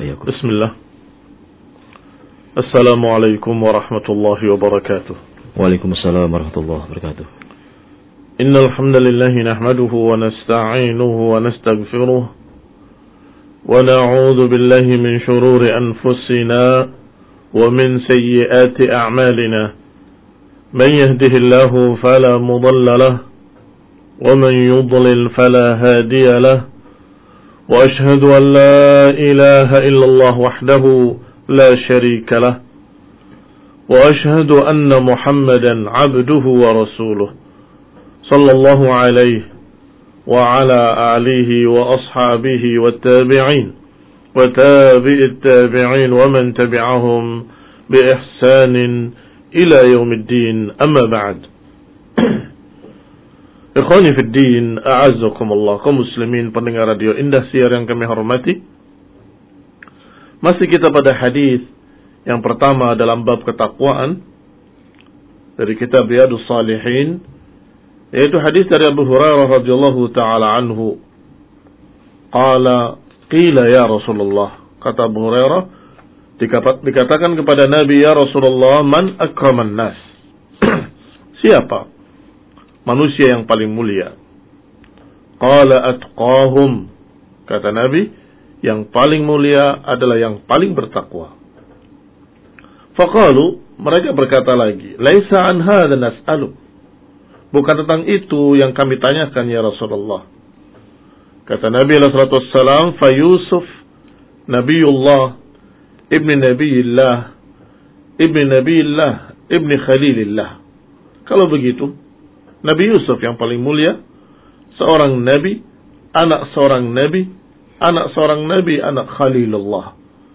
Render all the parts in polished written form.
بسم الله. السلام عليكم ورحمة الله وبركاته. وعليكم السلام ورحمة الله وبركاته. إن الحمد لله نحمده ونستعينه ونستغفره ونعوذ بالله من شرور أنفسنا ومن سيئات أعمالنا. من يهده الله فلا مضل له ومن يضلل فلا هادي له. وأشهد أن لا إله إلا الله وحده لا شريك له. وأشهد أن محمدا عبده ورسوله صلى الله عليه وعلى آله وأصحابه والتابعين وتابع التابعين ومن تبعهم بإحسان إلى يوم الدين. أما بعد. Ikhwani fi din, a'azzakumullah, kaum muslimin pendengar radio Indah Siar yang kami hormati. Masih kita pada hadis yang pertama dalam bab ketakwaan dari kitab Riyadhus Shalihin, yaitu hadis dari Abu Hurairah radhiyallahu taala anhu. Qala qila ya Rasulullah, kata Abu Hurairah, dikatakan kepada Nabi, ya Rasulullah, man akraman nas? Siapa manusia yang paling mulia? Qala atqahum, kata Nabi, yang paling mulia adalah yang paling bertakwa. Faqalu, mereka berkata lagi, laisa an hadza nas'alu, bukan tentang itu yang kami tanyakan ya Rasulullah. Kata Nabi sallallahu alaihi wasallam, fa Yusuf nabiyullah ibni nabiyillah ibni khalilillah. Kalau begitu, Nabi Yusuf yang paling mulia, seorang nabi, anak seorang nabi, anak seorang nabi, anak Khalilullah.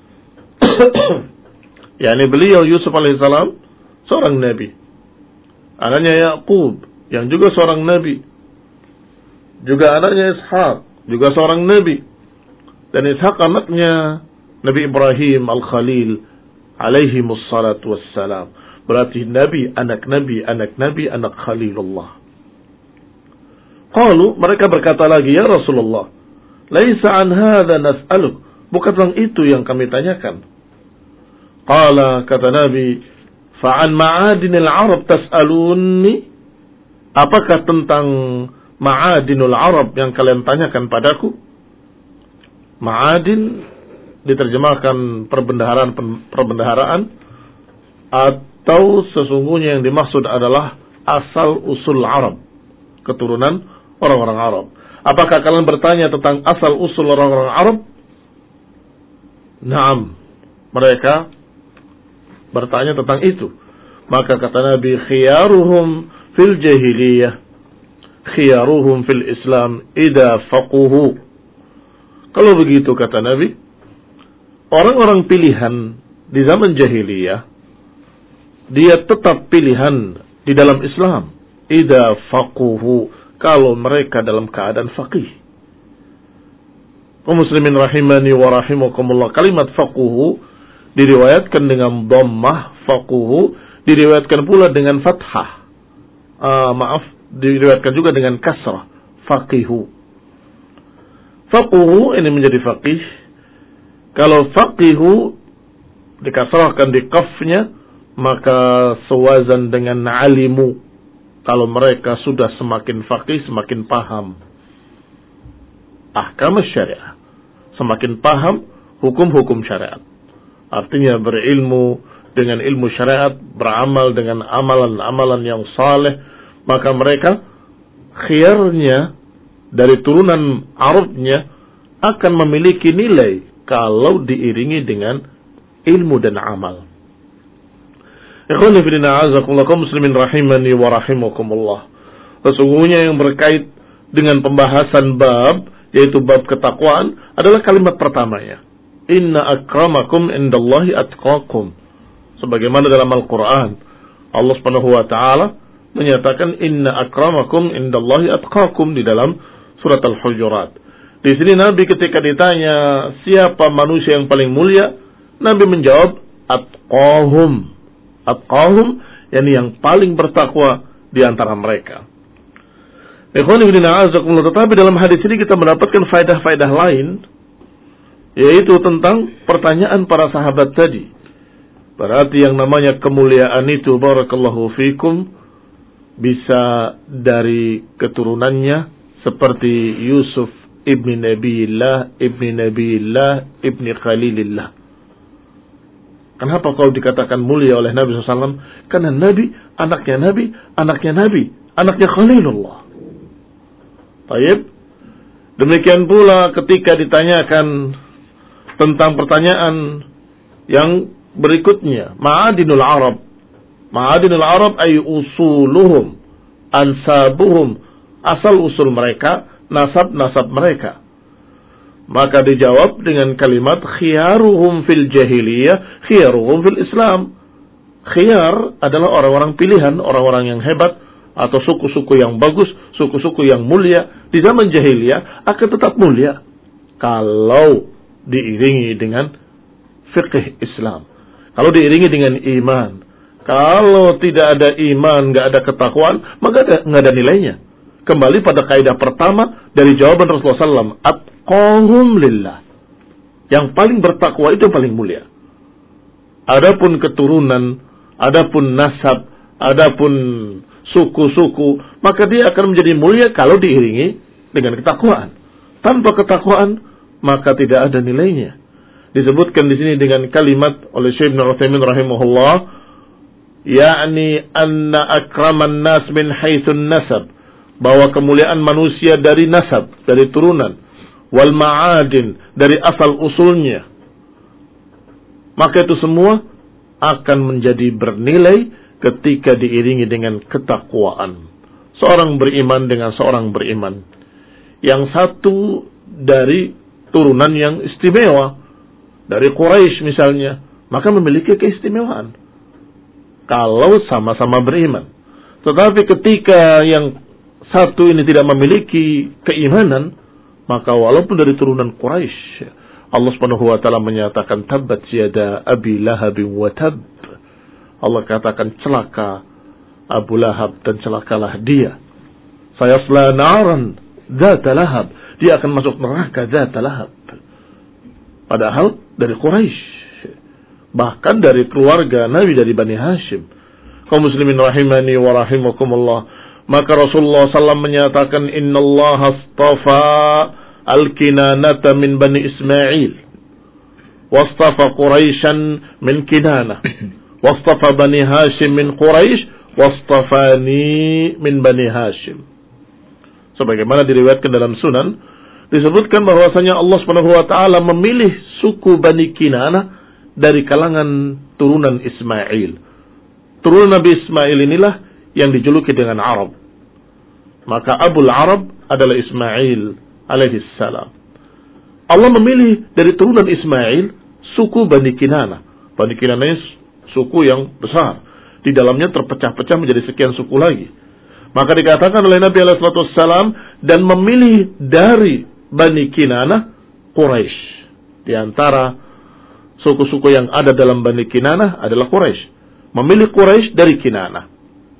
Yani beliau Yusuf alaihissalam seorang nabi. Anaknya Yaqub yang juga seorang nabi. Juga anaknya Ishaq, juga seorang nabi. Dan Ishaq anaknya Nabi Ibrahim al-Khalil alaihimus salatu wassalam. Berarti Nabi, anak Khalilullah. Qalu, mereka berkata lagi, ya Rasulullah, laisa an hadza nas'aluk, bukan tentang itu yang kami tanyakan. Qala, kata Nabi, fa'an ma'adinil Arab tas'aluni, apakah tentang ma'adinul Arab yang kalian tanyakan padaku? Ma'adin diterjemahkan perbendaharaan atau sesungguhnya yang dimaksud adalah asal usul Arab, keturunan orang-orang Arab. Apakah kalian bertanya tentang asal usul orang-orang Arab? Naam, mereka bertanya tentang itu. Maka kata Nabi, khiyaruhum fil jahiliyah, khiyaruhum fil Islam idza faquhu. Kalau begitu kata Nabi, orang-orang pilihan di zaman jahiliyah, dia tetap pilihan di dalam Islam idza faquhu, kalau mereka dalam keadaan faqih. Kaum muslimin rahimani wa rahimakumullah, kalimat faquhu diriwayatkan dengan dhammah, faquhu diriwayatkan pula dengan fathah. Diriwayatkan juga dengan kasrah, faqihu. Faquhu ini menjadi faqih. Kalau faqihu dikasrahkan di qafnya, maka sewazan dengan alimu. Kalau mereka sudah semakin faqih, semakin paham ahkam syariah, semakin paham hukum-hukum syariat. Artinya berilmu dengan ilmu syariat, beramal dengan amalan-amalan yang saleh, maka mereka khiyarnya dari turunan Arabnya akan memiliki nilai kalau diiringi dengan ilmu dan amal. Ikhwani fillah, a'azakumullah, kaum muslimin rahimani wa rahimakumullah. Sesungguhnya yang berkait dengan pembahasan bab, yaitu bab ketakwaan, adalah kalimat pertamanya. Inna akramakum indallahi atqakum. Sebagaimana dalam Al-Quran, Allah Subhanahu wa ta'ala menyatakan inna akramakum indallahi atqakum di dalam surat Al-Hujurat. Di sini Nabi ketika ditanya siapa manusia yang paling mulia, Nabi menjawab atqahum. Atqahum, yakni yang paling bertakwa di antara mereka. Ikhwani fillah, a'azakumullah, tetapi dalam hadis ini kita mendapatkan faedah-faedah lain yaitu tentang pertanyaan para sahabat tadi. Berarti yang namanya kemuliaan itu, barakallahu fikum, bisa dari keturunannya seperti Yusuf ibni Nabiillah, ibni Khalilillah. Kenapa kau dikatakan mulia oleh Nabi SAW? Karena Nabi, anaknya Khalilullah. Baik. Demikian pula ketika ditanyakan tentang pertanyaan yang berikutnya, Ma'adinul Arab. Ma'adinul Arab ay usuluhum, ansabuhum, asal usul mereka, nasab-nasab mereka. Maka dijawab dengan kalimat khiyaruhum fil jahiliyah, khiyaruhum fil Islam. Khiyar adalah orang-orang pilihan, orang-orang yang hebat, atau suku-suku yang bagus, suku-suku yang mulia di zaman jahiliyah akan tetap mulia kalau diiringi dengan fiqh Islam, kalau diiringi dengan iman. Kalau tidak ada iman, nggak ada ketakwaan, maka nggak ada nilainya. Kembali pada kaidah pertama dari jawaban Rasulullah SAW, atqahum lillah. Yang paling bertakwa itu yang paling mulia. Adapun keturunan, adapun nasab, adapun suku-suku, maka dia akan menjadi mulia kalau diiringi dengan ketakwaan. Tanpa ketakwaan, maka tidak ada nilainya. Disebutkan di sini dengan kalimat oleh Syekh Ibnu Utsaimin rahimahullah, yakni anna akraman nas min haitsun nasab, bahwa kemuliaan manusia dari nasab, dari turunan, wal ma'adin, dari asal usulnya, maka itu semua akan menjadi bernilai ketika diiringi dengan ketakwaan. Seorang beriman dengan seorang beriman, yang satu dari turunan yang istimewa, dari Quraisy misalnya, maka memiliki keistimewaan kalau sama-sama beriman. Tetapi ketika yang satu ini tidak memiliki keimanan, maka walaupun dari turunan Quraisy, Allah Subhanahu wa taala menyatakan tabbat yada Abi Lahab wa tab. Allah katakan celaka Abu Lahab dan celakalah dia. Sayasla naran dzata lahab. Dia akan masuk neraka dzata lahab. Padahal dari Quraisy, bahkan dari keluarga Nabi dari Bani Hashim. Kaum muslimin rahimani wa rahimakumullah. Maka Rasulullah SAW menyatakan, Inna Allah astafa al-kinanata min Bani Ismail, wastafa Quraisyan min Kinanah, wastafa Bani Hashim min Quraisy, wastafani min Bani Hashim. Sebagaimana diriwayatkan dalam Sunan, disebutkan bahwasanya Allah Subhanahu wa taala memilih suku Bani Kinanah dari kalangan turunan Ismail. Turunan Nabi Ismail inilah yang dijuluki dengan Arab. Maka Abul Arab adalah Ismail alaihi salam. Allah memilih dari turunan Ismail suku Bani Kinanah. Bani Kinanah ini suku yang besar. Di dalamnya terpecah-pecah menjadi sekian suku lagi. Maka dikatakan oleh Nabi alaihi salam, dan memilih dari Bani Kinanah Quraisy. Di antara suku-suku yang ada dalam Bani Kinanah adalah Quraisy. Memilih Quraisy dari Kinanah.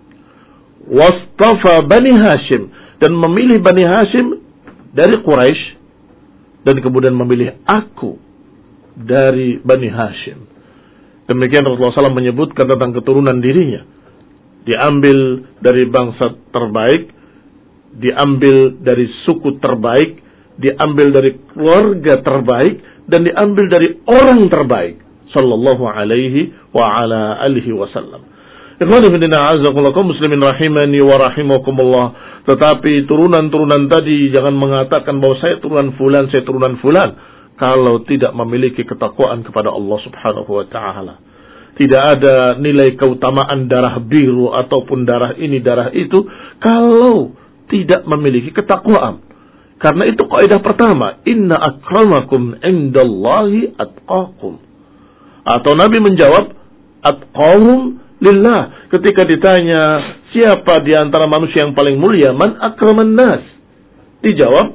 Wastafa Bani Hashim, dan memilih Bani Hashim dari Quraisy, dan kemudian memilih aku dari Bani Hashim. Demikian Rasulullah SAW menyebutkan tentang keturunan dirinya. Diambil dari bangsa terbaik, diambil dari suku terbaik, diambil dari keluarga terbaik, dan diambil dari orang terbaik. Sallallahu alaihi wa ala alihi wasallam. Ikhwani fillah, azakumullah, kaum muslimin rahimani wa rahimakumullah. Tetapi turunan-turunan tadi jangan mengatakan bahwa saya turunan fulan, saya turunan fulan, kalau tidak memiliki ketakwaan kepada Allah Subhanahu wa taala. Tidak ada nilai keutamaan darah biru ataupun darah ini, darah itu, kalau tidak memiliki ketakwaan. Karena itu kaidah pertama, inna akramakum indallahi atqakum. Atau Nabi menjawab, atqahum lillah. Ketika ditanya, siapa di antara manusia yang paling mulia? Man akraman nas? Dijawab,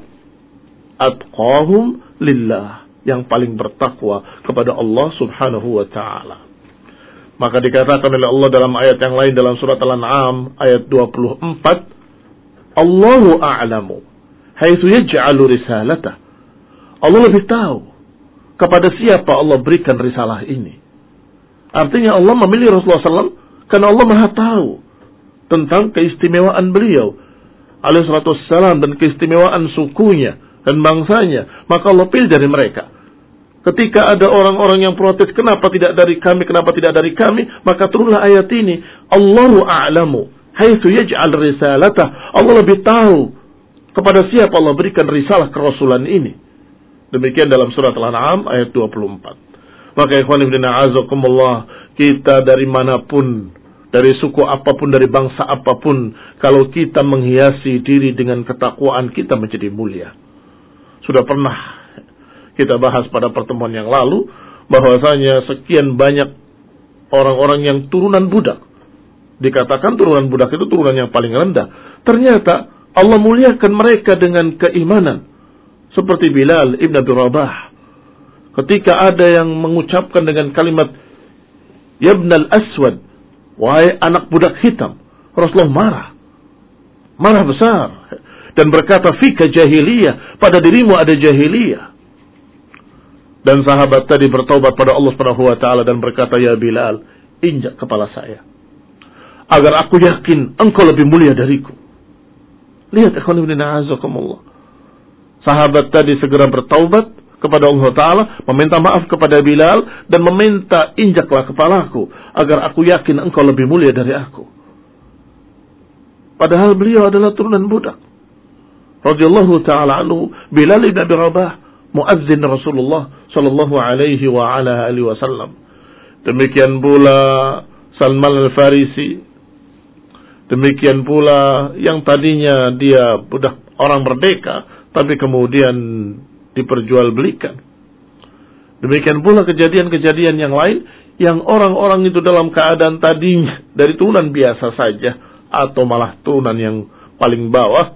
atqahum lillah. Yang paling bertakwa kepada Allah Subhanahu wa ta'ala. Maka dikatakan oleh Allah dalam ayat yang lain dalam surat Al-An'am ayat 24, Allahu a'lamu haitsu yaj'alu risalatah. Allah lebih tahu kepada siapa Allah berikan risalah ini. Artinya Allah memilih Rasulullah SAW karena Allah Maha tahu tentang keistimewaan beliau alaihi salatu wassalam dan keistimewaan sukunya dan bangsanya. Maka Allah pilih dari mereka. Ketika ada orang-orang yang protes, kenapa tidak dari kami, maka turunlah ayat ini. Allahu a'lamu haitsu yaj'al risalatah. Allah lebih tahu kepada siapa Allah berikan risalah kerasulan ini. Demikian dalam surat Al-An'am ayat 24. Maka ikhwan fillah azakumullah, kita dari manapun, dari suku apapun, dari bangsa apapun, kalau kita menghiasi diri dengan ketakwaan, kita menjadi mulia. Sudah pernah kita bahas pada pertemuan yang lalu bahwasanya sekian banyak orang-orang yang turunan budak. Dikatakan turunan budak itu turunan yang paling rendah. Ternyata Allah muliakan mereka dengan keimanan. Seperti Bilal ibn Abi Rabah. Ketika ada yang mengucapkan dengan kalimat Ya ibnal aswad, wahai anak budak hitam, Rasulullah marah besar, dan berkata fika jahiliyah, pada dirimu ada jahiliyah. Dan sahabat tadi bertaubat pada Allah Subhanahu wa taala dan berkata, ya Bilal, injak kepala saya agar aku yakin engkau lebih mulia dariku. Lihat ikhwan fillah azakumullah. Sahabat tadi segera bertaubat kepada Allah Ta'ala, meminta maaf kepada Bilal, dan meminta injaklah kepalaku, agar aku yakin engkau lebih mulia dari aku. Padahal beliau adalah turunan budak. Radhiyallahu ta'ala anhu, Bilal ibn Abi Rabah, muazzin Rasulullah sallallahu alaihi wa ala alihi wasallam. Demikian pula Salman al-Farisi. Demikian pula yang tadinya dia budak orang merdeka, tapi kemudian diperjualbelikan. Demikian pula kejadian-kejadian yang lain, yang orang-orang itu dalam keadaan tadinya dari turunan biasa saja, atau malah turunan yang paling bawah,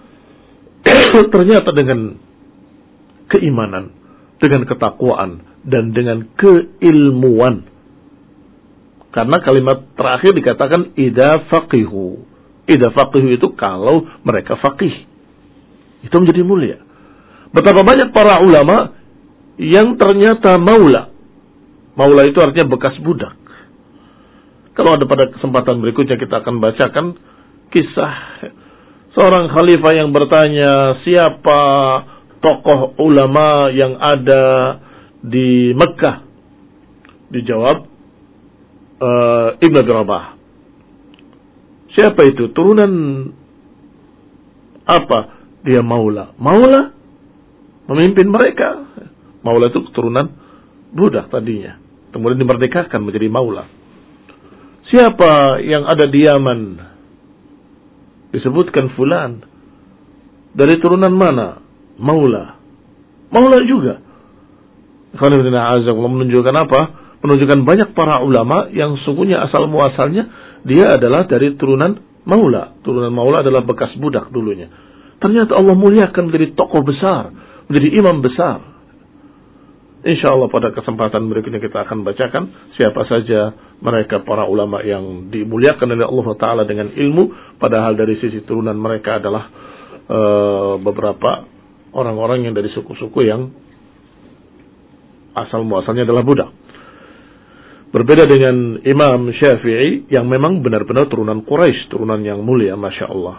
ternyata dengan keimanan, dengan ketakwaan, dan dengan keilmuan. Karena kalimat terakhir dikatakan idza faqihu. Idza faqihu itu kalau mereka faqih. Itu menjadi mulia. Betapa banyak para ulama yang ternyata maula. Maula itu artinya bekas budak. Kalau ada pada kesempatan berikutnya kita akan bacakan kisah seorang khalifah yang bertanya, siapa tokoh ulama yang ada di Mekah? Dijawab Ibn Abi Rabah. Siapa itu? Turunan apa? Dia maula. Maula memimpin mereka. Maula itu keturunan budak tadinya. Kemudian dimerdekakan menjadi maula. Siapa yang ada di Yaman? Disebutkan fulan. Dari turunan mana? Maula. Maula juga. Menunjukkan apa? Menunjukkan banyak para ulama yang sungguhnya asal muasalnya dia adalah dari turunan maula. Turunan maula adalah bekas budak dulunya. Ternyata Allah muliakan menjadi tokoh besar, menjadi imam besar. InsyaAllah pada kesempatan berikutnya kita akan bacakan siapa saja mereka para ulama yang dimuliakan oleh Allah Ta'ala dengan ilmu, padahal dari sisi turunan mereka adalah beberapa orang-orang yang dari suku-suku yang asal muasalnya adalah budak. Berbeda dengan Imam Syafi'i yang memang benar-benar turunan Quraisy, turunan yang mulia, Masya Allah.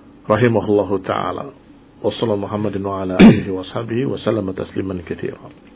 Rahimahullahu ta'ala. Wassalamu Muhammadin wa ala alihi wa sahbihi wa sallam tasliman katsiran.